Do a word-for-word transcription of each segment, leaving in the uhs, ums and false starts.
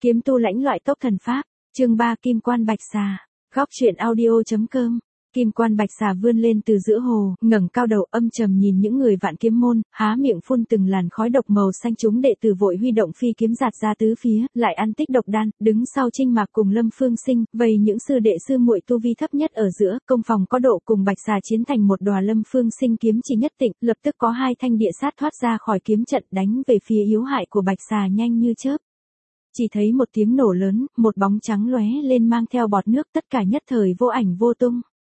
Kiếm tu lãnh loại tốc thần pháp, chương ba Kim Quan Bạch Xà, góc truyện audio.com. Kim Quan Bạch Xà vươn lên từ giữa hồ, ngẩng cao đầu âm trầm nhìn những người vạn kiếm môn, há miệng phun từng làn khói độc màu xanh. Chúng đệ tử vội huy động phi kiếm giạt ra tứ phía, lại ăn tích độc đan, đứng sau Trinh Mạc cùng Lâm Phương Sinh, vây những sư đệ sư muội tu vi thấp nhất ở giữa, công phòng có độ cùng Bạch Xà chiến thành một đòa. Lâm Phương Sinh kiếm chỉ nhất tịnh, lập tức có hai thanh địa sát thoát ra khỏi kiếm trận đánh về phía yếu hại của Bạch Xà nhanh như chớp. Chỉ thấy một tiếng nổ lớn, một bóng trắng lóe lên mang theo bọt nước, tất cả nhất thời vô ảnh vô tung.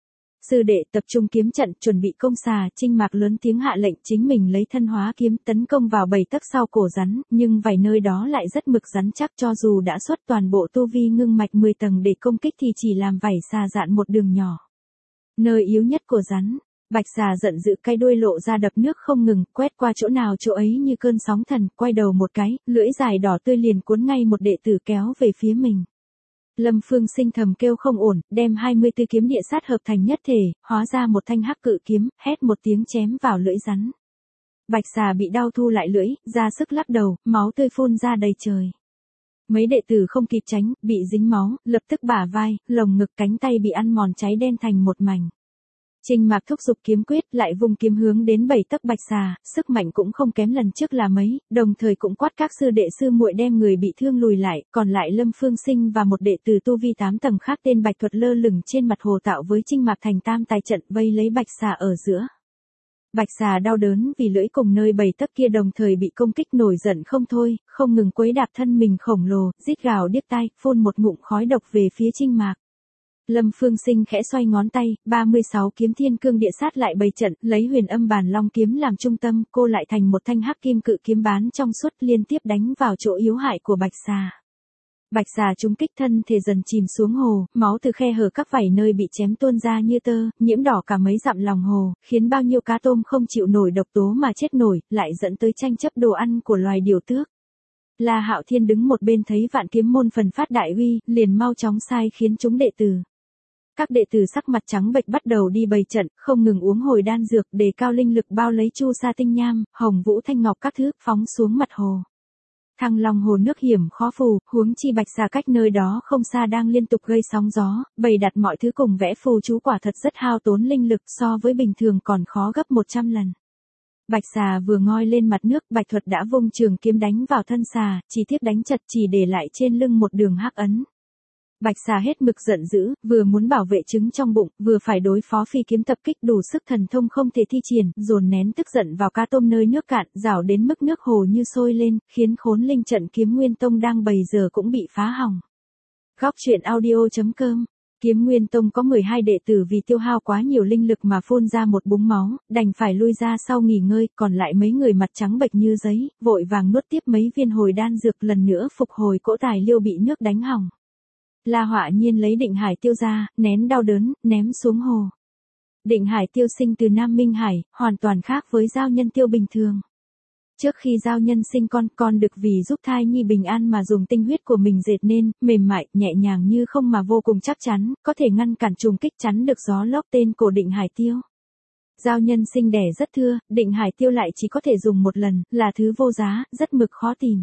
Sư đệ tập trung kiếm trận, chuẩn bị công xà. Trinh Mạc lớn tiếng hạ lệnh, chính mình lấy thân hóa kiếm tấn công vào bảy tấc sau cổ rắn, nhưng vài nơi đó lại rất mực rắn chắc, cho dù đã xuất toàn bộ tu vi ngưng mạch mười tầng để công kích thì chỉ làm vảy xà dạn một đường nhỏ. Nơi yếu nhất của rắn, Bạch Xà giận dữ cái đuôi lộ ra đập nước không ngừng, quét qua chỗ nào chỗ ấy như cơn sóng thần, quay đầu một cái, lưỡi dài đỏ tươi liền cuốn ngay một đệ tử kéo về phía mình. Lâm Phương Sinh thầm kêu không ổn, đem hai mươi tư kiếm địa sát hợp thành nhất thể, hóa ra một thanh hắc cự kiếm, hét một tiếng chém vào lưỡi rắn. Bạch Xà bị đau thu lại lưỡi, ra sức lắc đầu, máu tươi phun ra đầy trời. Mấy đệ tử không kịp tránh, bị dính máu, lập tức bả vai, lồng ngực, cánh tay bị ăn mòn cháy đen thành một mảnh. Trinh Mạc thúc giục kiếm quyết, lại vung kiếm hướng đến bảy tấc Bạch Xà, sức mạnh cũng không kém lần trước là mấy, đồng thời cũng quát các sư đệ sư muội đem người bị thương lùi lại, còn lại Lâm Phương Sinh và một đệ tử tu vi tám tầng khác tên Bạch Thuật lơ lửng trên mặt hồ tạo với Trinh Mạc thành tam tài trận vây lấy Bạch Xà ở giữa. Bạch Xà đau đớn vì lưỡi cùng nơi bảy tấc kia đồng thời bị công kích, nổi giận không thôi, không ngừng quấy đạp thân mình khổng lồ, rít gào điếc tai, phun một ngụm khói độc về phía Trinh Mạc. Lâm Phương Sinh khẽ xoay ngón tay, ba mươi sáu kiếm thiên cương địa sát lại bày trận, lấy huyền âm bàn long kiếm làm trung tâm, cô lại thành một thanh hắc kim cự kiếm bán trong suốt liên tiếp đánh vào chỗ yếu hại của Bạch Xà. Bạch Xà trúng kích thân thể dần chìm xuống hồ, máu từ khe hở các vảy nơi bị chém tuôn ra như tơ, nhiễm đỏ cả mấy dặm lòng hồ, khiến bao nhiêu cá tôm không chịu nổi độc tố mà chết nổi, lại dẫn tới tranh chấp đồ ăn của loài điểu tước. La Hạo Thiên đứng một bên thấy vạn kiếm môn phần phát đại uy, liền mau chóng sai khiến chúng đệ tử. Các đệ tử sắc mặt trắng bệch bắt đầu đi bày trận, không ngừng uống hồi đan dược để cao linh lực, bao lấy chu sa tinh nham, hồng vũ thanh ngọc các thứ, phóng xuống mặt hồ. Thăng Long hồ nước hiểm khó phù, huống chi Bạch Xà cách nơi đó không xa đang liên tục gây sóng gió, bày đặt mọi thứ cùng vẽ phù chú quả thật rất hao tốn linh lực, so với bình thường còn khó gấp một trăm lần. Bạch Xà vừa ngoi lên mặt nước, Bạch Thuật đã vung trường kiếm đánh vào thân xà, chỉ tiếc đánh chật chỉ để lại trên lưng một đường hắc ấn. Bạch Xà hết mực giận dữ, vừa muốn bảo vệ trứng trong bụng, vừa phải đối phó phi kiếm tập kích đủ sức thần thông không thể thi triển, dồn nén tức giận vào cá tôm nơi nước cạn, rảo đến mức nước hồ như sôi lên, khiến khốn linh trận Kiếm Nguyên Tông đang bày giờ cũng bị phá hỏng. Góc truyện audio.com. Kiếm Nguyên Tông có mười hai đệ tử vì tiêu hao quá nhiều linh lực mà phun ra một búng máu, đành phải lui ra sau nghỉ ngơi, còn lại mấy người mặt trắng bệch như giấy, vội vàng nuốt tiếp mấy viên hồi đan dược, lần nữa phục hồi cỗ tài liêu bị nước đánh hỏng. La Họa Nhiên lấy Định Hải Tiêu ra, nén đau đớn, ném xuống hồ. Định Hải Tiêu sinh từ Nam Minh Hải, hoàn toàn khác với Giao Nhân Tiêu bình thường. Trước khi Giao Nhân sinh con, con được vì giúp thai nhi bình an mà dùng tinh huyết của mình dệt nên, mềm mại, nhẹ nhàng như không mà vô cùng chắc chắn, có thể ngăn cản trùng kích, chắn được gió lốc, tên cổ Định Hải Tiêu. Giao Nhân sinh đẻ rất thưa, Định Hải Tiêu lại chỉ có thể dùng một lần, là thứ vô giá, rất mực khó tìm.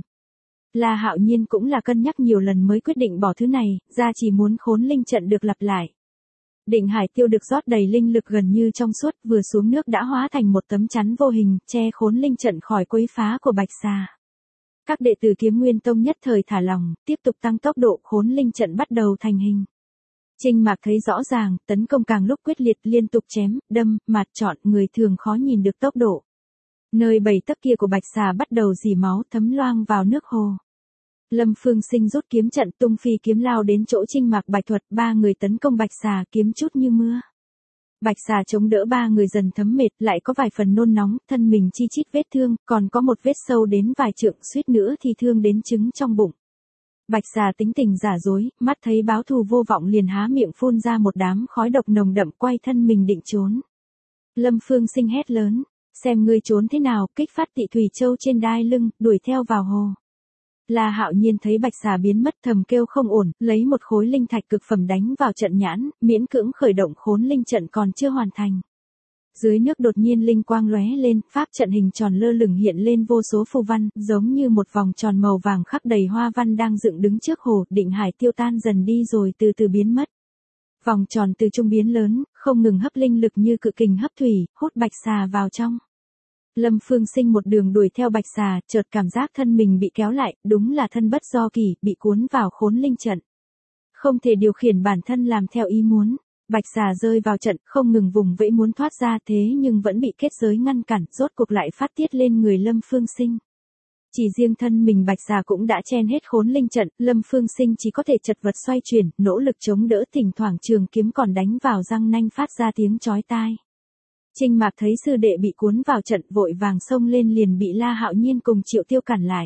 La Hạo Nhiên cũng là cân nhắc nhiều lần mới quyết định bỏ thứ này, ra chỉ muốn khốn linh trận được lặp lại. Định Hải Tiêu được rót đầy linh lực gần như trong suốt, vừa xuống nước đã hóa thành một tấm chắn vô hình, che khốn linh trận khỏi quấy phá của Bạch Xà. Các đệ tử Kiếm Nguyên Tông nhất thời thả lòng, tiếp tục tăng tốc độ, khốn linh trận bắt đầu thành hình. Trinh Mạc thấy rõ ràng, tấn công càng lúc quyết liệt, liên tục chém, đâm, mạt trọn, người thường khó nhìn được tốc độ. Nơi bảy tấc kia của Bạch Xà bắt đầu rỉ máu, thấm loang vào nước hồ. Lâm Phương Sinh rút kiếm trận, tung phi kiếm lao đến chỗ Trinh Mạc, Bạch Thuật, ba người tấn công Bạch Xà, kiếm chút như mưa. Bạch Xà chống đỡ ba người dần thấm mệt, lại có vài phần nôn nóng, thân mình chi chít vết thương, còn có một vết sâu đến vài trượng, suýt nữa thì thương đến trứng trong bụng. Bạch Xà tính tình giả dối, mắt thấy báo thù vô vọng liền há miệng phun ra một đám khói độc nồng đậm, quay thân mình định trốn. Lâm Phương Sinh hét lớn, xem ngươi trốn thế nào, kích phát Tị Thủy Châu trên đai lưng, đuổi theo vào hồ. La Hạo Nhiên thấy Bạch Xà biến mất thầm kêu không ổn, lấy một khối linh thạch cực phẩm đánh vào trận nhãn, miễn cưỡng khởi động khốn linh trận còn chưa hoàn thành. Dưới nước đột nhiên linh quang lóe lên, pháp trận hình tròn lơ lửng hiện lên vô số phù văn, giống như một vòng tròn màu vàng khắc đầy hoa văn đang dựng đứng trước hồ, Định Hải tiêu tan dần đi rồi từ từ biến mất. Vòng tròn từ trung biến lớn, không ngừng hấp linh lực như cự kình hấp thủy, hút bạch xà vào trong. Lâm Phương Sinh một đường đuổi theo bạch xà, chợt cảm giác thân mình bị kéo lại, đúng là thân bất do kỳ, bị cuốn vào khốn linh trận. Không thể điều khiển bản thân làm theo ý muốn. Bạch xà rơi vào trận, không ngừng vùng vẫy muốn thoát ra thế nhưng vẫn bị kết giới ngăn cản, rốt cuộc lại phát tiết lên người Lâm Phương Sinh. Chỉ riêng thân mình bạch xà cũng đã chen hết khốn linh trận, Lâm Phương Sinh chỉ có thể chật vật xoay chuyển, nỗ lực chống đỡ, thỉnh thoảng trường kiếm còn đánh vào răng nanh phát ra tiếng chói tai. Trinh Mạc thấy sư đệ bị cuốn vào trận, vội vàng xông lên liền bị La Hạo Nhiên cùng Triệu Tiêu cản lại.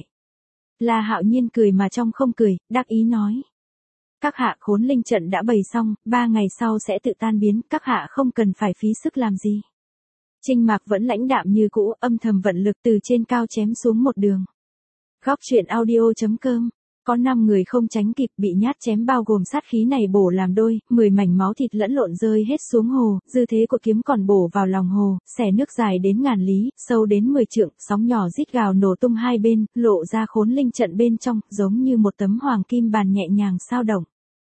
La Hạo Nhiên cười mà trong không cười, đắc ý nói. Các hạ, khốn linh trận đã bày xong, ba ngày sau sẽ tự tan biến, các hạ không cần phải phí sức làm gì. Trinh Mạc vẫn lãnh đạm như cũ, âm thầm vận lực từ trên cao chém xuống một đường. Góc truyện audio chấm com. Có năm người không tránh kịp bị nhát chém bao gồm sát khí này bổ làm đôi, mười mảnh máu thịt lẫn lộn rơi hết xuống hồ, dư thế của kiếm còn bổ vào lòng hồ, xẻ nước dài đến ngàn lý, sâu đến mười trượng, sóng nhỏ rít gào nổ tung hai bên, lộ ra khốn linh trận bên trong, giống như một tấm hoàng kim bàn nhẹ nhàng sao động.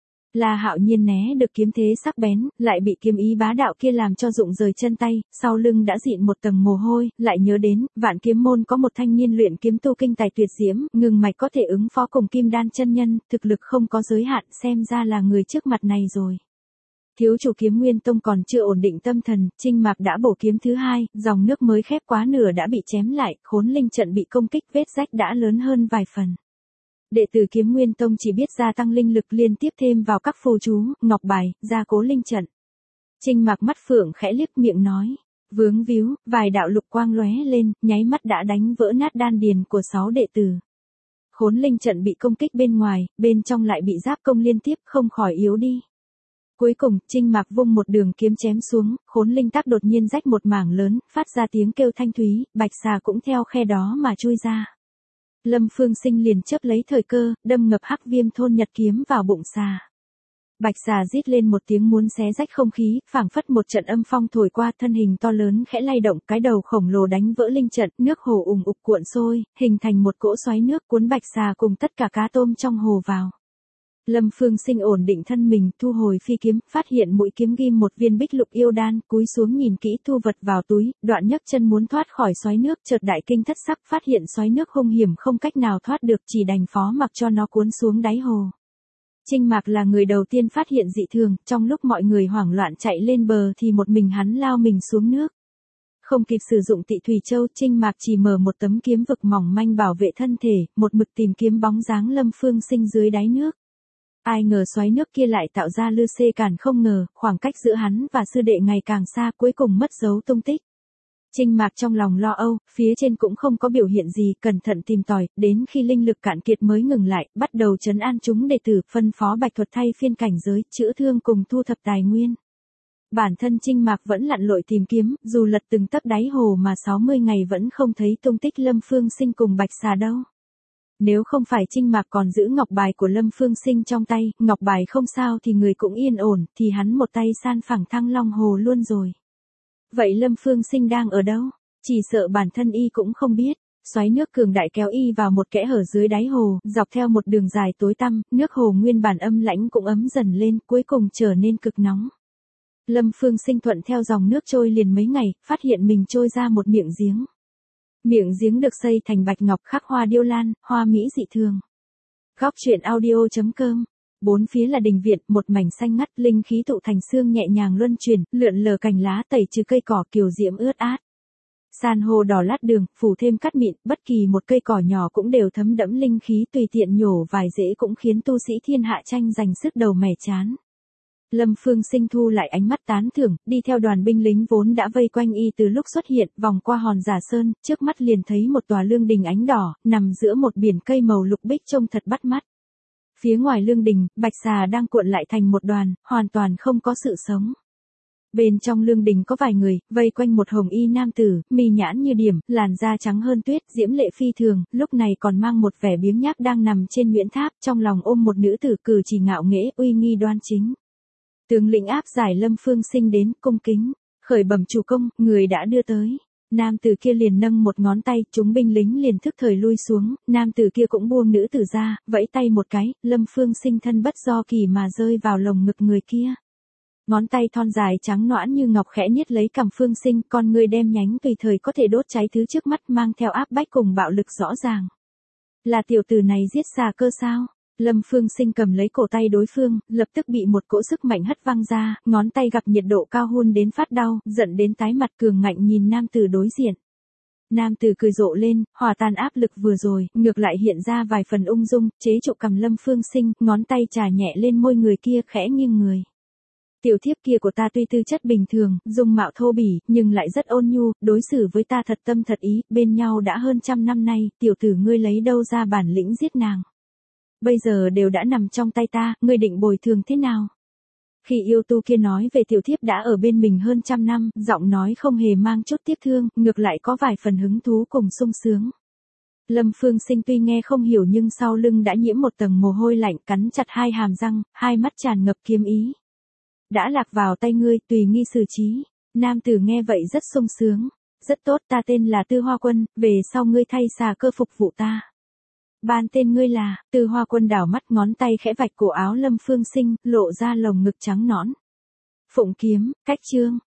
La Hạo Nhiên né được kiếm thế sắc bén, lại bị kiếm ý bá đạo kia làm cho rụng rời chân tay, sau lưng đã dịn một tầng mồ hôi, lại nhớ đến, Vạn Kiếm môn có một thanh niên luyện kiếm tu kinh tài tuyệt diễm, ngừng mạch có thể ứng phó cùng Kim Đan chân nhân, thực lực không có giới hạn, xem ra là người trước mặt này rồi. Thiếu chủ Kiếm Nguyên Tông còn chưa ổn định tâm thần, Trinh Mạc đã bổ kiếm thứ hai, dòng nước mới khép quá nửa đã bị chém lại, khốn linh trận bị công kích, vết rách đã lớn hơn vài phần. Đệ tử Kiếm Nguyên Tông chỉ biết gia tăng linh lực liên tiếp thêm vào các phù chú, ngọc bài, gia cố linh trận. Trinh Mạc mắt phượng khẽ liếc miệng nói, vướng víu, vài đạo lục quang lóe lên, nháy mắt đã đánh vỡ nát đan điền của sáu đệ tử. Khốn linh trận bị công kích bên ngoài, bên trong lại bị giáp công liên tiếp, không khỏi yếu đi. Cuối cùng, Trinh Mạc vung một đường kiếm chém xuống, khốn linh tác đột nhiên rách một mảng lớn, phát ra tiếng kêu thanh thúy, bạch xà cũng theo khe đó mà chui ra. Lâm Phương Sinh liền chớp lấy thời cơ, đâm ngập hắc viêm thôn nhật kiếm vào bụng xà. Bạch xà rít lên một tiếng muốn xé rách không khí, phảng phất một trận âm phong thổi qua, thân hình to lớn khẽ lay động, cái đầu khổng lồ đánh vỡ linh trận, nước hồ ùng ục cuộn sôi, hình thành một cỗ xoáy nước cuốn bạch xà cùng tất cả cá tôm trong hồ vào. Lâm Phương Sinh ổn định thân mình, thu hồi phi kiếm, phát hiện mũi kiếm ghim một viên bích lục yêu đan, cúi xuống nhìn kỹ thu vật vào túi, đoạn nhấc chân muốn thoát khỏi xoáy nước, chợt đại kinh thất sắc, phát hiện xoáy nước hung hiểm không cách nào thoát được, chỉ đành phó mặc cho nó cuốn xuống đáy hồ. Trinh Mạc là người đầu tiên phát hiện dị thường, trong lúc mọi người hoảng loạn chạy lên bờ thì một mình hắn lao mình xuống nước. Không kịp sử dụng Tị Thủy Châu, Trinh Mạc chỉ mở một tấm kiếm vực mỏng manh bảo vệ thân thể, một mực tìm kiếm bóng dáng Lâm Phương Sinh dưới đáy nước. Ai ngờ xoáy nước kia lại tạo ra lư xê cản không ngờ, khoảng cách giữa hắn và sư đệ ngày càng xa, cuối cùng mất dấu tung tích. Trinh Mạc trong lòng lo âu, phía trên cũng không có biểu hiện gì, cẩn thận tìm tòi, đến khi linh lực cạn kiệt mới ngừng lại, bắt đầu trấn an chúng đệ tử, phân phó Bạch Thuật thay phiên cảnh giới, chữa thương cùng thu thập tài nguyên. Bản thân Trinh Mạc vẫn lặn lội tìm kiếm, dù lật từng tấc đáy hồ mà sáu mươi ngày vẫn không thấy tung tích Lâm Phương Sinh cùng Bạch Xà đâu. Nếu không phải Trinh Mạc còn giữ ngọc bài của Lâm Phương Sinh trong tay, ngọc bài không sao thì người cũng yên ổn, thì hắn một tay san phẳng Thăng Long Hồ luôn rồi. Vậy Lâm Phương Sinh đang ở đâu? Chỉ sợ bản thân y cũng không biết. Xoáy nước cường đại kéo y vào một kẽ hở dưới đáy hồ, dọc theo một đường dài tối tăm, nước hồ nguyên bản âm lãnh cũng ấm dần lên, cuối cùng trở nên cực nóng. Lâm Phương Sinh thuận theo dòng nước trôi liền mấy ngày, phát hiện mình trôi ra một miệng giếng. Miệng giếng được xây thành bạch ngọc khắc hoa điêu lan, hoa mỹ dị thường. Góc truyện audio chấm com. Bốn phía là đình viện, một mảnh xanh ngắt, linh khí tụ thành xương nhẹ nhàng luân chuyển, lượn lờ cành lá tẩy trừ cây cỏ kiều diễm ướt át. San hô đỏ lát đường, phủ thêm cát mịn, bất kỳ một cây cỏ nhỏ cũng đều thấm đẫm linh khí, tùy tiện nhổ vài rễ cũng khiến tu sĩ thiên hạ tranh giành sức đầu mẻ chán. Lâm Phương Sinh thu lại ánh mắt tán thưởng, đi theo đoàn binh lính vốn đã vây quanh y từ lúc xuất hiện, vòng qua hòn giả sơn, trước mắt liền thấy một tòa lương đình ánh đỏ, nằm giữa một biển cây màu lục bích trông thật bắt mắt. Phía ngoài lương đình, bạch xà đang cuộn lại thành một đoàn, hoàn toàn không có sự sống. Bên trong lương đình có vài người, vây quanh một hồng y nam tử, mi nhãn như điểm, làn da trắng hơn tuyết, diễm lệ phi thường, lúc này còn mang một vẻ biếng nhác đang nằm trên nguyễn tháp, trong lòng ôm một nữ tử cử chỉ ngạo nghễ, uy nghi đoan chính. Tướng lĩnh áp giải Lâm Phương Sinh đến, cung kính, khởi bẩm chủ công, người đã đưa tới. Nam tử kia liền nâng một ngón tay, chúng binh lính liền thức thời lui xuống, nam tử kia cũng buông nữ tử ra, vẫy tay một cái, Lâm Phương Sinh thân bất do kỳ mà rơi vào lồng ngực người kia. Ngón tay thon dài trắng nõn như ngọc khẽ niết lấy cằm Phương Sinh, con người đem nhánh tùy thời có thể đốt cháy thứ trước mắt mang theo áp bách cùng bạo lực rõ ràng. Là tiểu tử này giết xà cơ sao? Lâm Phương Sinh cầm lấy cổ tay đối phương, lập tức bị một cỗ sức mạnh hất văng ra, ngón tay gặp nhiệt độ cao hun đến phát đau, giận đến tái mặt cường ngạnh nhìn nam tử đối diện. Nam tử cười rộ lên, hòa tan áp lực vừa rồi, ngược lại hiện ra vài phần ung dung, chế trụ cầm Lâm Phương Sinh, ngón tay trà nhẹ lên môi người kia khẽ nghiêng người. Tiểu thiếp kia của ta tuy tư chất bình thường, dung mạo thô bỉ, nhưng lại rất ôn nhu, đối xử với ta thật tâm thật ý, bên nhau đã hơn trăm năm nay, tiểu tử ngươi lấy đâu ra bản lĩnh giết nàng. Bây giờ đều đã nằm trong tay ta, ngươi định bồi thường thế nào? Khi yêu tu kia nói về tiểu thiếp đã ở bên mình hơn trăm năm, giọng nói không hề mang chút tiếc thương, ngược lại có vài phần hứng thú cùng sung sướng. Lâm Phương Sinh tuy nghe không hiểu nhưng sau lưng đã nhiễm một tầng mồ hôi lạnh, cắn chặt hai hàm răng, hai mắt tràn ngập kiếm ý. Đã lạc vào tay ngươi, tùy nghi xử trí. Nam tử nghe vậy rất sung sướng. Rất tốt, ta tên là Tư Hoa Quân, về sau ngươi thay xà cơ phục vụ ta. Ban tên ngươi là, Tư Hoa Quân đảo mắt ngón tay khẽ vạch cổ áo Lâm Phương Sinh, lộ ra lồng ngực trắng nõn. Phụng kiếm, cách chương.